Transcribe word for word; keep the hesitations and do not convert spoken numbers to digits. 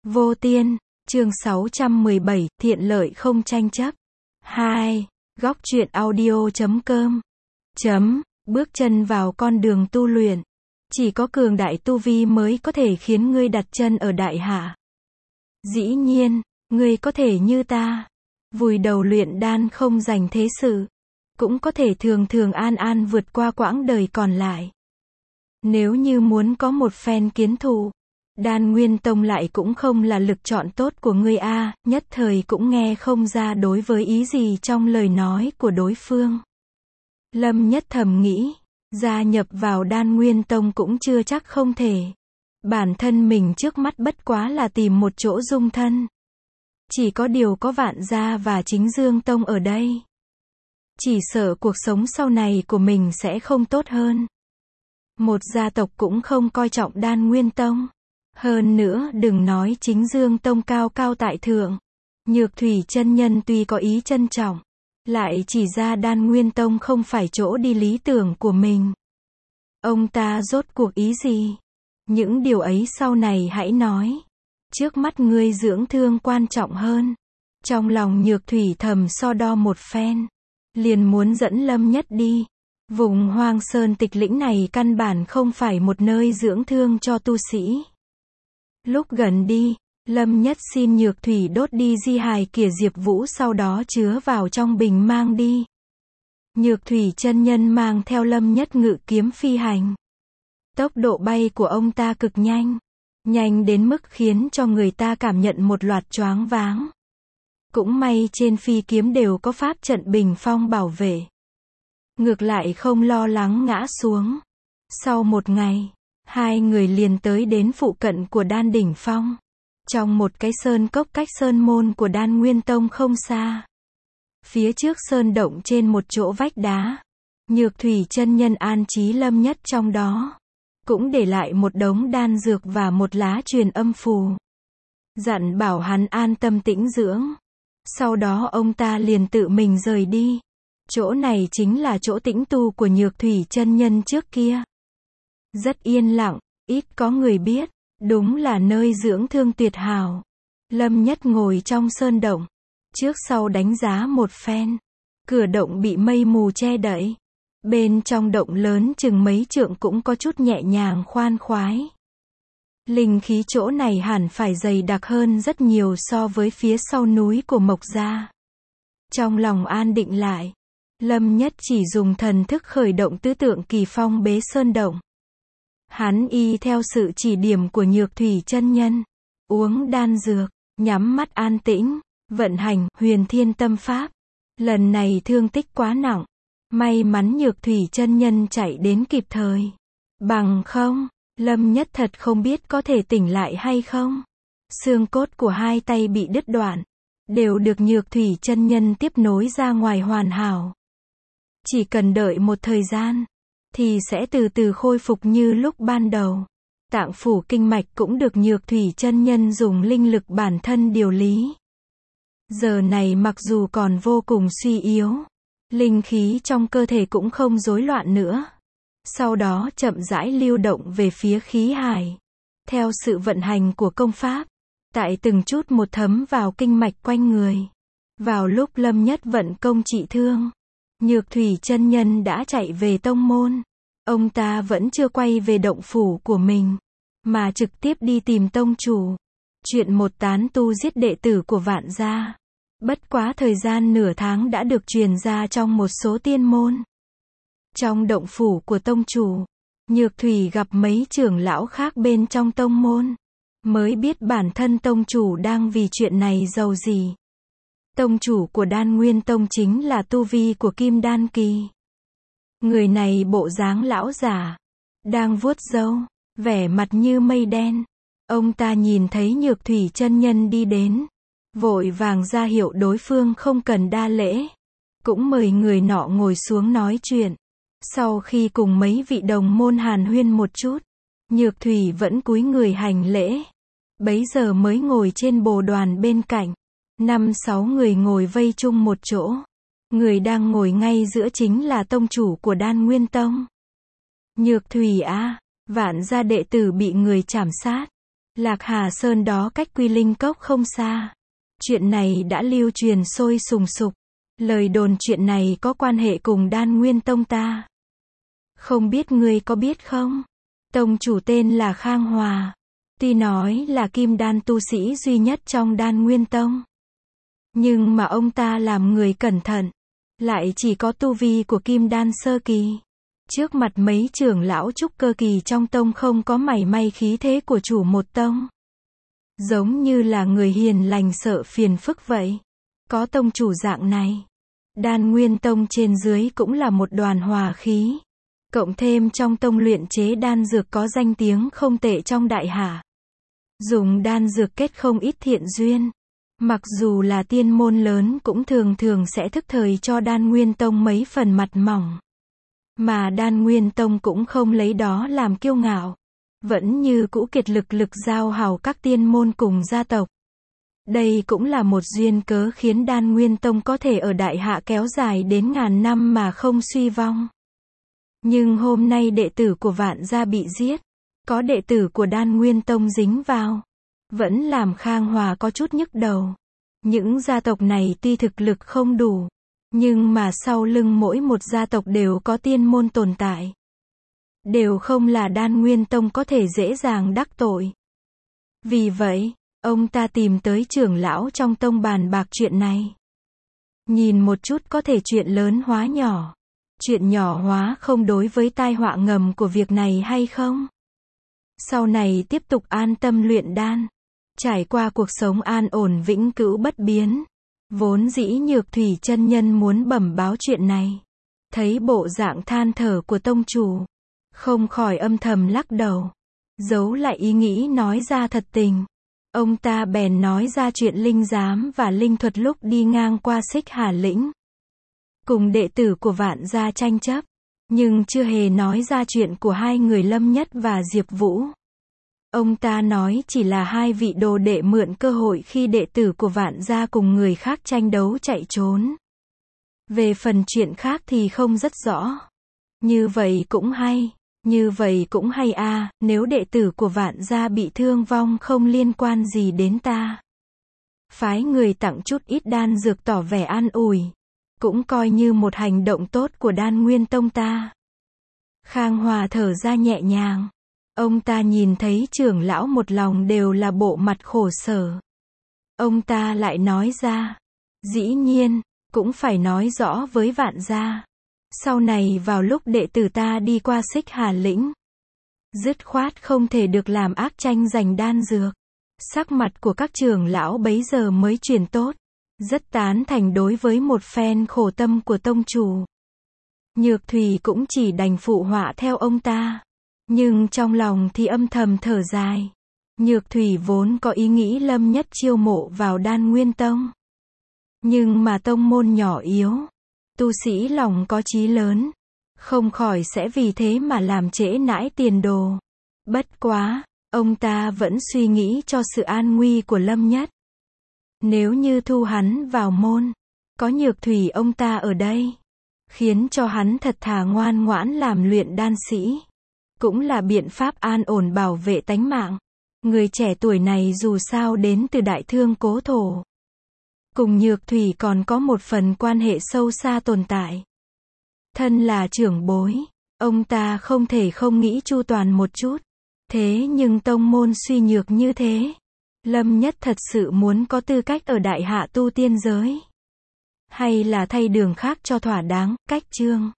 Vô Tiên, chương sáu trăm mười bảy, thiện lợi không tranh chấp. hai. Góc truyện audio chấm com. Chấm, bước chân vào con đường tu luyện. Chỉ có cường đại tu vi mới có thể khiến ngươi đặt chân ở đại hạ. Dĩ nhiên, ngươi có thể như ta, vùi đầu luyện đan không dành thế sự. Cũng có thể thường thường an an vượt qua quãng đời còn lại. Nếu như muốn có một phen kiến thụ, Đan Nguyên Tông lại cũng không là lực chọn tốt của ngươi a, nhất thời cũng nghe không ra đối với ý gì trong lời nói của đối phương. Lâm Nhất thầm nghĩ, gia nhập vào Đan Nguyên Tông cũng chưa chắc không thể. Bản thân mình trước mắt bất quá là tìm một chỗ dung thân. Chỉ có điều có Vạn Gia và Chính Dương Tông ở đây. Chỉ sợ cuộc sống sau này của mình sẽ không tốt hơn. Một gia tộc cũng không coi trọng Đan Nguyên Tông. Hơn nữa đừng nói Chính Dương Tông cao cao tại thượng. Nhược Thủy chân nhân tuy có ý trân trọng, lại chỉ ra Đan Nguyên Tông không phải chỗ đi lý tưởng của mình. Ông ta rốt cuộc ý gì? Những điều ấy sau này hãy nói. Trước mắt ngươi dưỡng thương quan trọng hơn. Trong lòng Nhược Thủy thầm so đo một phen, liền muốn dẫn Lâm Nhất đi. Vùng hoang sơn tịch lĩnh này căn bản không phải một nơi dưỡng thương cho tu sĩ. Lúc gần đi, Lâm Nhất xin Nhược Thủy đốt đi di hài kìa Diệp Vũ, sau đó chứa vào trong bình mang đi. Nhược Thủy chân nhân mang theo Lâm Nhất ngự kiếm phi hành. Tốc độ bay của ông ta cực nhanh, nhanh đến mức khiến cho người ta cảm nhận một loạt choáng váng. Cũng may trên phi kiếm đều có pháp trận bình phong bảo vệ. Ngược lại không lo lắng ngã xuống. Sau một ngày, hai người liền tới đến phụ cận của Đan Đỉnh Phong. Trong một cái sơn cốc cách sơn môn của Đan Nguyên Tông không xa. Phía trước sơn động trên một chỗ vách đá, Nhược Thủy chân nhân an trí Lâm Nhất trong đó. Cũng để lại một đống đan dược và một lá truyền âm phù. Dặn bảo hắn an tâm tĩnh dưỡng. Sau đó ông ta liền tự mình rời đi. Chỗ này chính là chỗ tĩnh tu của Nhược Thủy chân nhân trước kia. Rất yên lặng, ít có người biết, đúng là nơi dưỡng thương tuyệt hảo. Lâm Nhất ngồi trong sơn động, trước sau đánh giá một phen. Cửa động bị mây mù che đậy. Bên trong động lớn chừng mấy trượng cũng có chút nhẹ nhàng khoan khoái. Linh khí chỗ này hẳn phải dày đặc hơn rất nhiều so với phía sau núi của Mộc Gia. Trong lòng an định lại, Lâm Nhất chỉ dùng thần thức khởi động tứ tượng kỳ phong bế sơn động. Hắn y theo sự chỉ điểm của Nhược Thủy chân nhân, uống đan dược, nhắm mắt an tĩnh, vận hành Huyền Thiên Tâm Pháp. Lần này thương tích quá nặng, may mắn Nhược Thủy chân nhân chạy đến kịp thời. Bằng không, Lâm Nhất thật không biết có thể tỉnh lại hay không. Xương cốt của hai tay bị đứt đoạn, đều được Nhược Thủy chân nhân tiếp nối ra ngoài hoàn hảo. Chỉ cần đợi một thời gian, thì sẽ từ từ khôi phục như lúc ban đầu. Tạng phủ kinh mạch cũng được Nhược Thủy chân nhân dùng linh lực bản thân điều lý. Giờ này mặc dù còn vô cùng suy yếu, linh khí trong cơ thể cũng không rối loạn nữa. Sau đó chậm rãi lưu động về phía khí hải. Theo sự vận hành của công pháp, tại từng chút một thấm vào kinh mạch quanh người. Vào lúc Lâm Nhất vận công trị thương, Nhược Thủy chân nhân đã chạy về tông môn. Ông ta vẫn chưa quay về động phủ của mình, mà trực tiếp đi tìm tông chủ. Chuyện một tán tu giết đệ tử của Vạn Gia. Bất quá thời gian nửa tháng đã được truyền ra trong một số tiên môn. Trong động phủ của tông chủ, Nhược Thủy gặp mấy trưởng lão khác bên trong tông môn. Mới biết bản thân tông chủ đang vì chuyện này giàu gì. Tông chủ của Đan Nguyên Tông chính là tu vi của Kim Đan Kỳ. Người này bộ dáng lão già, đang vuốt râu, vẻ mặt như mây đen. Ông ta nhìn thấy Nhược Thủy chân nhân đi đến, vội vàng ra hiệu đối phương không cần đa lễ. Cũng mời người nọ ngồi xuống nói chuyện. Sau khi cùng mấy vị đồng môn hàn huyên một chút, Nhược Thủy vẫn cúi người hành lễ. Bấy giờ mới ngồi trên bồ đoàn bên cạnh. Năm sáu người ngồi vây chung một chỗ. Người đang ngồi ngay giữa chính là tông chủ của Đan Nguyên Tông. Nhược Thủy a, Vạn Gia đệ tử bị người trảm sát. Lạc Hà Sơn đó cách Quy Linh Cốc không xa. Chuyện này đã lưu truyền sôi sùng sục. Lời đồn chuyện này có quan hệ cùng Đan Nguyên Tông ta. Không biết ngươi có biết không? Tông chủ tên là Khang Hòa. Tuy nói là kim đan tu sĩ duy nhất trong Đan Nguyên Tông. Nhưng mà ông ta làm người cẩn thận. Lại chỉ có tu vi của kim đan sơ kỳ. Trước mặt mấy trưởng lão trúc cơ kỳ trong tông không có mảy may khí thế của chủ một tông. Giống như là người hiền lành sợ phiền phức vậy. Có tông chủ dạng này. Đan Nguyên Tông trên dưới cũng là một đoàn hòa khí. Cộng thêm trong tông luyện chế đan dược có danh tiếng không tệ trong đại hạ. Dùng đan dược kết không ít thiện duyên. Mặc dù là tiên môn lớn cũng thường thường sẽ thức thời cho Đan Nguyên Tông mấy phần mặt mỏng. Mà Đan Nguyên Tông cũng không lấy đó làm kiêu ngạo. Vẫn như cũ kiệt lực lực giao hảo các tiên môn cùng gia tộc. Đây cũng là một duyên cớ khiến Đan Nguyên Tông có thể ở đại hạ kéo dài đến ngàn năm mà không suy vong. Nhưng hôm nay đệ tử của Vạn gia bị giết. Có đệ tử của Đan Nguyên Tông dính vào. Vẫn làm Khang Hòa có chút nhức đầu. Những gia tộc này tuy thực lực không đủ. Nhưng mà sau lưng mỗi một gia tộc đều có tiên môn tồn tại. Đều không là Đan Nguyên Tông có thể dễ dàng đắc tội. Vì vậy, ông ta tìm tới trưởng lão trong tông bàn bạc chuyện này. Nhìn một chút có thể chuyện lớn hóa nhỏ. Chuyện nhỏ hóa không đối với tai họa ngầm của việc này hay không? Sau này tiếp tục an tâm luyện đan. Trải qua cuộc sống an ổn vĩnh cửu bất biến. Vốn dĩ Nhược Thủy chân nhân muốn bẩm báo chuyện này. Thấy bộ dạng than thở của tông chủ. Không khỏi âm thầm lắc đầu. Giấu lại ý nghĩ nói ra thật tình. Ông ta bèn nói ra chuyện linh giám và linh thuật lúc đi ngang qua Xích Hà Lĩnh. Cùng đệ tử của Vạn gia tranh chấp. Nhưng chưa hề nói ra chuyện của hai người Lâm Nhất và Diệp Vũ. Ông ta nói chỉ là hai vị đồ đệ mượn cơ hội khi đệ tử của Vạn gia cùng người khác tranh đấu chạy trốn. Về phần chuyện khác thì không rất rõ. Như vậy cũng hay. Như vậy cũng hay a, à, nếu đệ tử của Vạn gia bị thương vong không liên quan gì đến ta. Phái người tặng chút ít đan dược tỏ vẻ an ủi. Cũng coi như một hành động tốt của Đan Nguyên Tông ta. Khang Hòa thở ra nhẹ nhàng. Ông ta nhìn thấy trưởng lão một lòng đều là bộ mặt khổ sở. Ông ta lại nói ra. Dĩ nhiên, cũng phải nói rõ với Vạn gia. Sau này vào lúc đệ tử ta đi qua Xích Hà Lĩnh. Dứt khoát không thể được làm ác tranh giành đan dược. Sắc mặt của các trưởng lão bấy giờ mới chuyển tốt. Rất tán thành đối với một phen khổ tâm của tông chủ. Nhược Thủy cũng chỉ đành phụ họa theo ông ta. Nhưng trong lòng thì âm thầm thở dài. Nhược Thủy vốn có ý nghĩ Lâm Nhất chiêu mộ vào Đan Nguyên Tông. Nhưng mà tông môn nhỏ yếu. Tu sĩ lòng có chí lớn. Không khỏi sẽ vì thế mà làm trễ nãi tiền đồ. Bất quá, ông ta vẫn suy nghĩ cho sự an nguy của Lâm Nhất. Nếu như thu hắn vào môn, có Nhược Thủy ông ta ở đây, khiến cho hắn thật thà ngoan ngoãn làm luyện đan sĩ, cũng là biện pháp an ổn bảo vệ tánh mạng. Người trẻ tuổi này dù sao đến từ Đại Thương cố thổ. Cùng Nhược Thủy còn có một phần quan hệ sâu xa tồn tại. Thân là trưởng bối, ông ta không thể không nghĩ chu toàn một chút. Thế nhưng tông môn suy nhược như thế. Lâm Nhất thật sự muốn có tư cách ở đại hạ tu tiên giới. Hay là thay đường khác cho thỏa đáng, cách chương.